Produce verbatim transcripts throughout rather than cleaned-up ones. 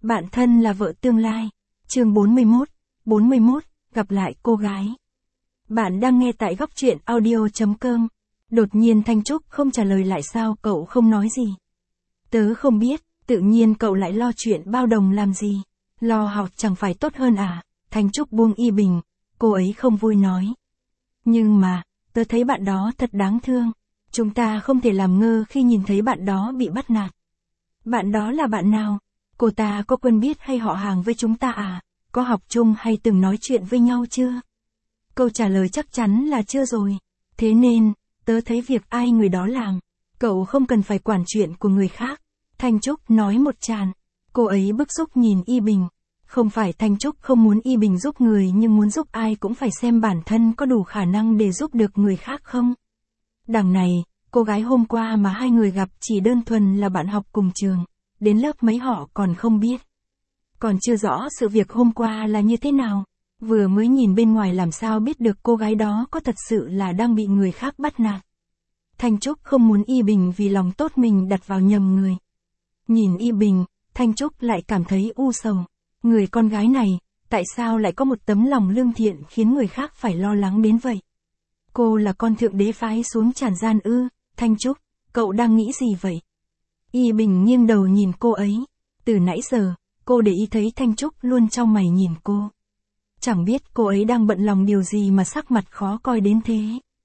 Bạn thân là vợ tương lai. Chương bốn mươi mốt, bốn mươi mốt, gặp lại cô gái. Bạn đang nghe tại góc truyện audio chấm com. Đột nhiên Thanh Trúc không trả lời lại, sao cậu không nói gì? Tớ không biết, tự nhiên cậu lại lo chuyện bao đồng làm gì? Lo học chẳng phải tốt hơn à? Thanh Trúc buông y bình, cô ấy không vui nói. Nhưng mà, tớ thấy bạn đó thật đáng thương. Chúng ta không thể làm ngơ khi nhìn thấy bạn đó bị bắt nạt. Bạn đó là bạn nào? Cô ta có quen biết hay họ hàng với chúng ta à? Có học chung hay từng nói chuyện với nhau chưa? Câu trả lời chắc chắn là chưa rồi. Thế nên, tớ thấy việc ai người đó làm. Cậu không cần phải quản chuyện của người khác. Thanh Trúc nói một tràng. Cô ấy bức xúc nhìn Y Bình. Không phải Thanh Trúc không muốn Y Bình giúp người, nhưng muốn giúp ai cũng phải xem bản thân có đủ khả năng để giúp được người khác không. Đằng này, cô gái hôm qua mà hai người gặp chỉ đơn thuần là bạn học cùng trường. Đến lớp mấy họ còn không biết. Còn chưa rõ sự việc hôm qua là như thế nào. Vừa mới nhìn bên ngoài làm sao biết được cô gái đó có thật sự là đang bị người khác bắt nạt. Thanh Trúc không muốn Y Bình vì lòng tốt mình đặt vào nhầm người. Nhìn Y Bình, Thanh Trúc lại cảm thấy u sầu. Người con gái này, tại sao lại có một tấm lòng lương thiện khiến người khác phải lo lắng đến vậy? Cô là con thượng đế phái xuống trần gian ư? Thanh Trúc, cậu đang nghĩ gì vậy? Y Bình nghiêng đầu nhìn cô ấy. Từ nãy giờ, cô để ý thấy Thanh Trúc luôn chau mày nhìn cô. Chẳng biết cô ấy đang bận lòng điều gì mà sắc mặt khó coi đến thế.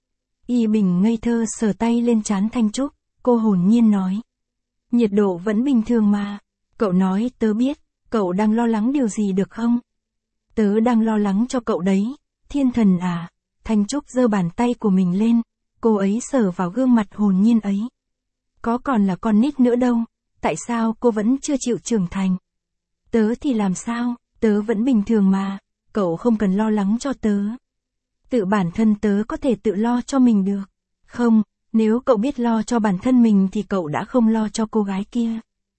Y Bình ngây thơ sờ tay lên trán Thanh Trúc, cô hồn nhiên nói. Nhiệt độ vẫn bình thường mà. Cậu nói tớ biết, cậu đang lo lắng điều gì được không? Tớ đang lo lắng cho cậu đấy, thiên thần à. Thanh Trúc giơ bàn tay của mình lên, cô ấy sờ vào gương mặt hồn nhiên ấy. Có còn là con nít nữa đâu, tại sao cô vẫn chưa chịu trưởng thành? Tớ thì làm sao, tớ vẫn bình thường mà, cậu không cần lo lắng cho tớ. Tự bản thân tớ có thể tự lo cho mình được. Không, nếu cậu biết lo cho bản thân mình thì cậu đã không lo cho cô gái kia.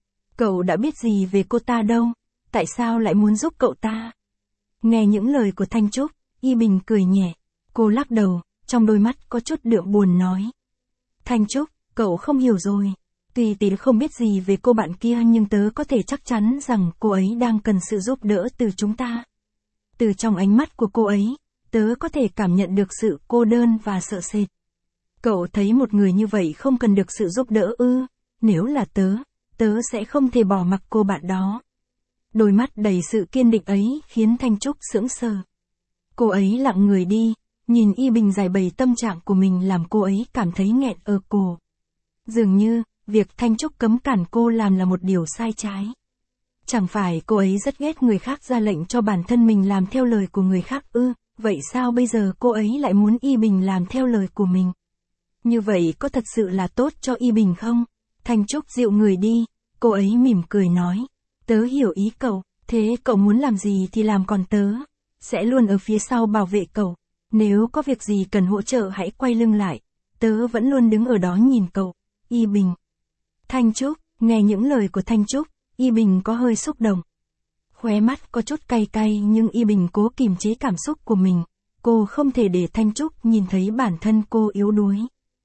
Cậu đã biết gì về cô ta đâu, tại sao lại muốn giúp cậu ta? Nghe những lời của Thanh Trúc, Y Bình cười nhẹ, cô lắc đầu, trong đôi mắt có chút đượm buồn nói. Thanh Trúc, cậu không hiểu rồi. Tuy tớ không biết gì về cô bạn kia nhưng tớ có thể chắc chắn rằng cô ấy đang cần sự giúp đỡ từ chúng ta. Từ trong ánh mắt của cô ấy, tớ có thể cảm nhận được sự cô đơn và sợ sệt. Cậu thấy một người như vậy không cần được sự giúp đỡ ư? Nếu là tớ, tớ sẽ không thể bỏ mặc cô bạn đó. Đôi mắt đầy sự kiên định ấy khiến Thanh Trúc sững sờ. Cô ấy lặng người đi, nhìn Y Bình giải bày tâm trạng của mình làm cô ấy cảm thấy nghẹn ở cổ. Dường như, việc Thanh Trúc cấm cản cô làm là một điều sai trái. Chẳng phải cô ấy rất ghét người khác ra lệnh cho bản thân mình làm theo lời của người khác ư? Vậy sao bây giờ cô ấy lại muốn Y Bình làm theo lời của mình? Như vậy có thật sự là tốt cho Y Bình không? Thanh Trúc dịu người đi, cô ấy mỉm cười nói. Tớ hiểu ý cậu, thế cậu muốn làm gì thì làm, còn tớ sẽ luôn ở phía sau bảo vệ cậu. Nếu có việc gì cần hỗ trợ hãy quay lưng lại, tớ vẫn luôn đứng ở đó nhìn cậu. Y Bình. Thanh Trúc, nghe những lời của Thanh Trúc, Y Bình có hơi xúc động. Khóe mắt có chút cay cay nhưng Y Bình cố kìm chế cảm xúc của mình. Cô không thể để Thanh Trúc nhìn thấy bản thân cô yếu đuối.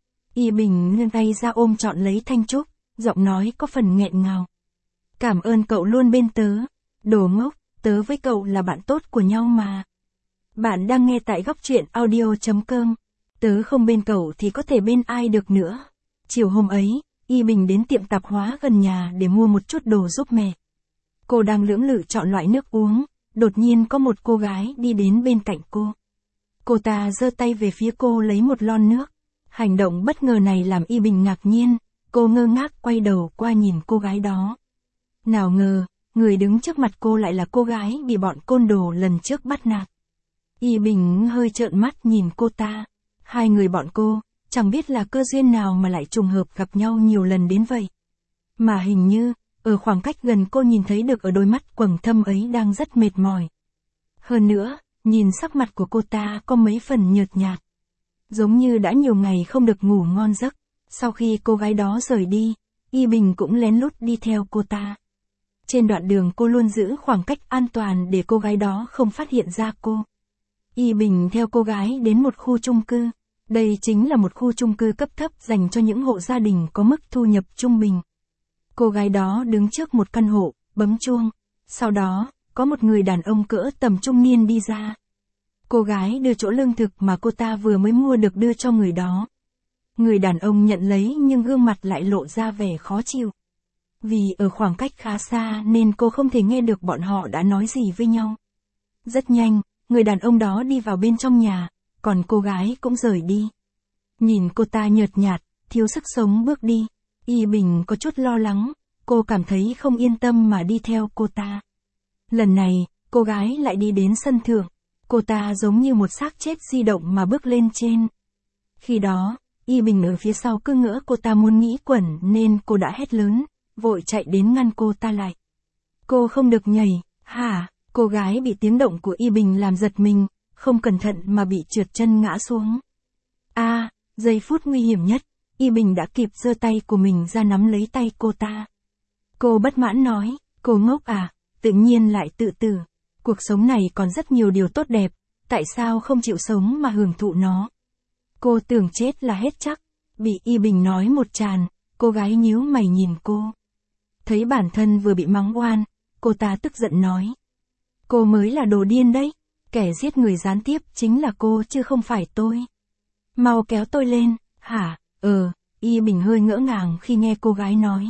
Y Bình nâng tay ra ôm trọn lấy Thanh Trúc, giọng nói có phần nghẹn ngào. Cảm ơn cậu luôn bên tớ. Đồ ngốc, tớ với cậu là bạn tốt của nhau mà. Bạn đang nghe tại góc truyện audio chấm com. Tớ không bên cậu thì có thể bên ai được nữa. Chiều hôm ấy, Y Bình đến tiệm tạp hóa gần nhà để mua một chút đồ giúp mẹ. Cô đang lưỡng lự chọn loại nước uống, đột nhiên có một cô gái đi đến bên cạnh cô. Cô ta giơ tay về phía cô lấy một lon nước. Hành động bất ngờ này làm Y Bình ngạc nhiên, cô ngơ ngác quay đầu qua nhìn cô gái đó. Nào ngờ, người đứng trước mặt cô lại là cô gái bị bọn côn đồ lần trước bắt nạt. Y Bình hơi trợn mắt nhìn cô ta. Hai người bọn cô, chẳng biết là cơ duyên nào mà lại trùng hợp gặp nhau nhiều lần đến vậy. Mà hình như, ở khoảng cách gần cô nhìn thấy được ở đôi mắt quầng thâm ấy đang rất mệt mỏi. Hơn nữa, nhìn sắc mặt của cô ta có mấy phần nhợt nhạt. Giống như đã nhiều ngày không được ngủ ngon giấc. Sau khi cô gái đó rời đi, Y Bình cũng lén lút đi theo cô ta. Trên đoạn đường cô luôn giữ khoảng cách an toàn để cô gái đó không phát hiện ra cô. Y Bình theo cô gái đến một khu chung cư. Đây chính là một khu chung cư cấp thấp dành cho những hộ gia đình có mức thu nhập trung bình. Cô gái đó đứng trước một căn hộ, bấm chuông. Sau đó, có một người đàn ông cỡ tầm trung niên đi ra. Cô gái đưa chỗ lương thực mà cô ta vừa mới mua được đưa cho người đó. Người đàn ông nhận lấy nhưng gương mặt lại lộ ra vẻ khó chịu. Vì ở khoảng cách khá xa nên cô không thể nghe được bọn họ đã nói gì với nhau. Rất nhanh, người đàn ông đó đi vào bên trong nhà, còn cô gái cũng rời đi. Nhìn cô ta nhợt nhạt, thiếu sức sống bước đi, Y Bình có chút lo lắng, cô cảm thấy không yên tâm mà đi theo cô ta. Lần này, cô gái lại đi đến sân thượng, cô ta giống như một xác chết di động mà bước lên trên. Khi đó, Y Bình ở phía sau cứ ngỡ cô ta muốn nghĩ quẩn nên cô đã hét lớn, vội chạy đến ngăn cô ta lại. Cô không được nhảy, hả? Cô gái bị tiếng động của Y Bình làm giật mình, không cẩn thận mà bị trượt chân ngã xuống. A, à, giây phút nguy hiểm nhất, Y Bình đã kịp giơ tay của mình ra nắm lấy tay cô ta. Cô bất mãn nói, cô ngốc à, tự nhiên lại tự tử. Cuộc sống này còn rất nhiều điều tốt đẹp, tại sao không chịu sống mà hưởng thụ nó? Cô tưởng chết là hết chắc, bị Y Bình nói một tràn, cô gái nhíu mày nhìn cô. Thấy bản thân vừa bị mắng oan, cô ta tức giận nói. Cô mới là đồ điên đấy, kẻ giết người gián tiếp chính là cô chứ không phải tôi. Mau kéo tôi lên, hả? Ờ, Y Bình hơi ngỡ ngàng khi nghe cô gái nói.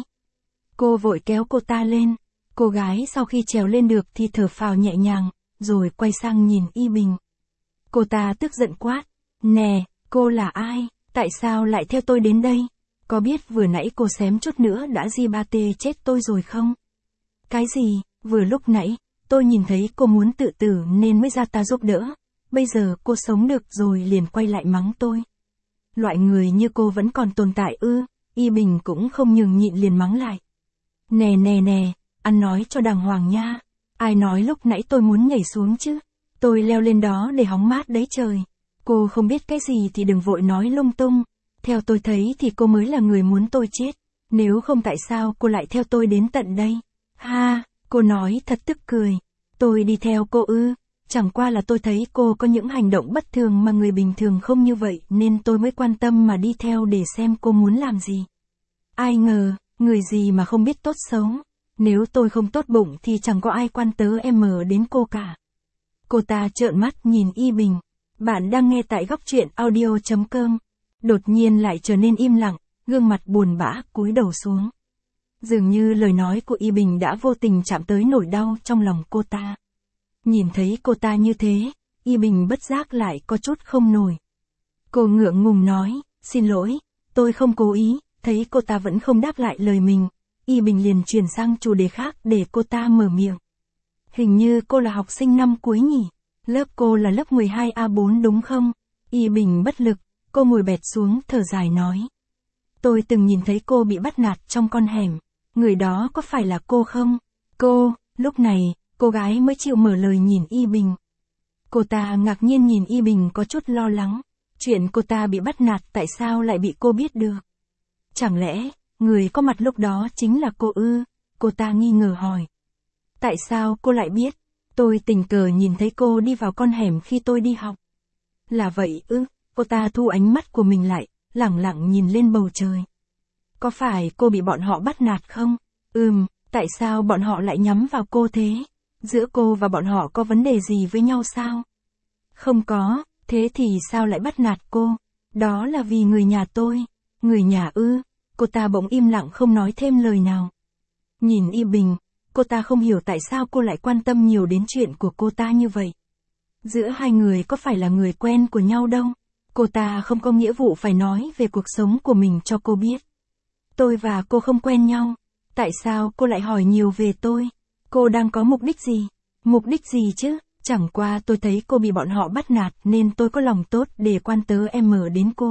Cô vội kéo cô ta lên, cô gái sau khi trèo lên được thì thở phào nhẹ nhàng, rồi quay sang nhìn Y Bình. Cô ta tức giận quát, nè, cô là ai, tại sao lại theo tôi đến đây? Có biết vừa nãy cô xém chút nữa đã di ba tê chết tôi rồi không? Cái gì, vừa lúc nãy, tôi nhìn thấy cô muốn tự tử nên mới ra ta giúp đỡ, bây giờ cô sống được rồi liền quay lại mắng tôi. Loại người như cô vẫn còn tồn tại ư? Y Bình cũng không nhường nhịn liền mắng lại. Nè nè nè, ăn nói cho đàng hoàng nha, ai nói lúc nãy tôi muốn nhảy xuống chứ, tôi leo lên đó để hóng mát đấy trời. Cô không biết cái gì thì đừng vội nói lung tung, theo tôi thấy thì cô mới là người muốn tôi chết, nếu không tại sao cô lại theo tôi đến tận đây? Ha, cô nói thật tức cười, tôi đi theo cô ư, chẳng qua là tôi thấy cô có những hành động bất thường mà người bình thường không như vậy nên tôi mới quan tâm mà đi theo để xem cô muốn làm gì. Ai ngờ, người gì mà không biết tốt xấu, nếu tôi không tốt bụng thì chẳng có ai quan tớ em mờ đến cô cả. Cô ta trợn mắt nhìn Y Bình. Bạn đang nghe tại góc truyện audio chấm com. Đột nhiên lại trở nên im lặng, gương mặt buồn bã cúi đầu xuống. Dường như lời nói của Y Bình đã vô tình chạm tới nỗi đau trong lòng cô ta. Nhìn thấy cô ta như thế, Y Bình bất giác lại có chút không nổi. Cô ngượng ngùng nói, xin lỗi, tôi không cố ý, thấy cô ta vẫn không đáp lại lời mình. Y Bình liền chuyển sang chủ đề khác để cô ta mở miệng. Hình như cô là học sinh năm cuối nhỉ? Lớp cô là lớp mười hai A bốn đúng không? Y Bình bất lực, cô ngồi bệt xuống thở dài nói. Tôi từng nhìn thấy cô bị bắt nạt trong con hẻm, người đó có phải là cô không? Cô, lúc này, cô gái mới chịu mở lời nhìn Y Bình. Cô ta ngạc nhiên nhìn Y Bình có chút lo lắng, chuyện cô ta bị bắt nạt tại sao lại bị cô biết được? Chẳng lẽ, người có mặt lúc đó chính là cô ư? Cô ta nghi ngờ hỏi. Tại sao cô lại biết? Tôi tình cờ nhìn thấy cô đi vào con hẻm khi tôi đi học. Là vậy ư? Cô ta thu ánh mắt của mình lại, lẳng lặng nhìn lên bầu trời. Có phải cô bị bọn họ bắt nạt không? Ừm, tại sao bọn họ lại nhắm vào cô thế? Giữa cô và bọn họ có vấn đề gì với nhau sao? Không có, thế thì sao lại bắt nạt cô? Đó là vì người nhà tôi. Người nhà ư? Cô ta bỗng im lặng không nói thêm lời nào. Nhìn Y Bình, cô ta không hiểu tại sao cô lại quan tâm nhiều đến chuyện của cô ta như vậy. Giữa hai người có phải là người quen của nhau đâu. Cô ta không có nghĩa vụ phải nói về cuộc sống của mình cho cô biết. Tôi và cô không quen nhau. Tại sao cô lại hỏi nhiều về tôi? Cô đang có mục đích gì? Mục đích gì chứ? Chẳng qua tôi thấy cô bị bọn họ bắt nạt nên tôi có lòng tốt để quan tớ em mở đến cô.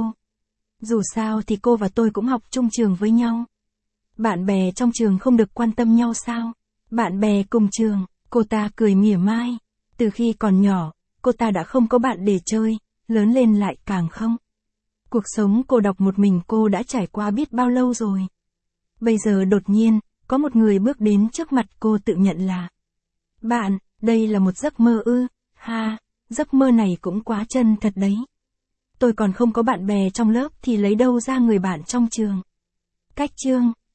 Dù sao thì cô và tôi cũng học chung trường với nhau. Bạn bè trong trường không được quan tâm nhau sao? Bạn bè cùng trường, cô ta cười mỉa mai. Từ khi còn nhỏ, cô ta đã không có bạn để chơi, lớn lên lại càng không. Cuộc sống cô độc một mình cô đã trải qua biết bao lâu rồi. Bây giờ đột nhiên, có một người bước đến trước mặt cô tự nhận là bạn, đây là một giấc mơ ư? Ha, giấc mơ này cũng quá chân thật đấy. Tôi còn không có bạn bè trong lớp thì lấy đâu ra người bạn trong trường. Cách chương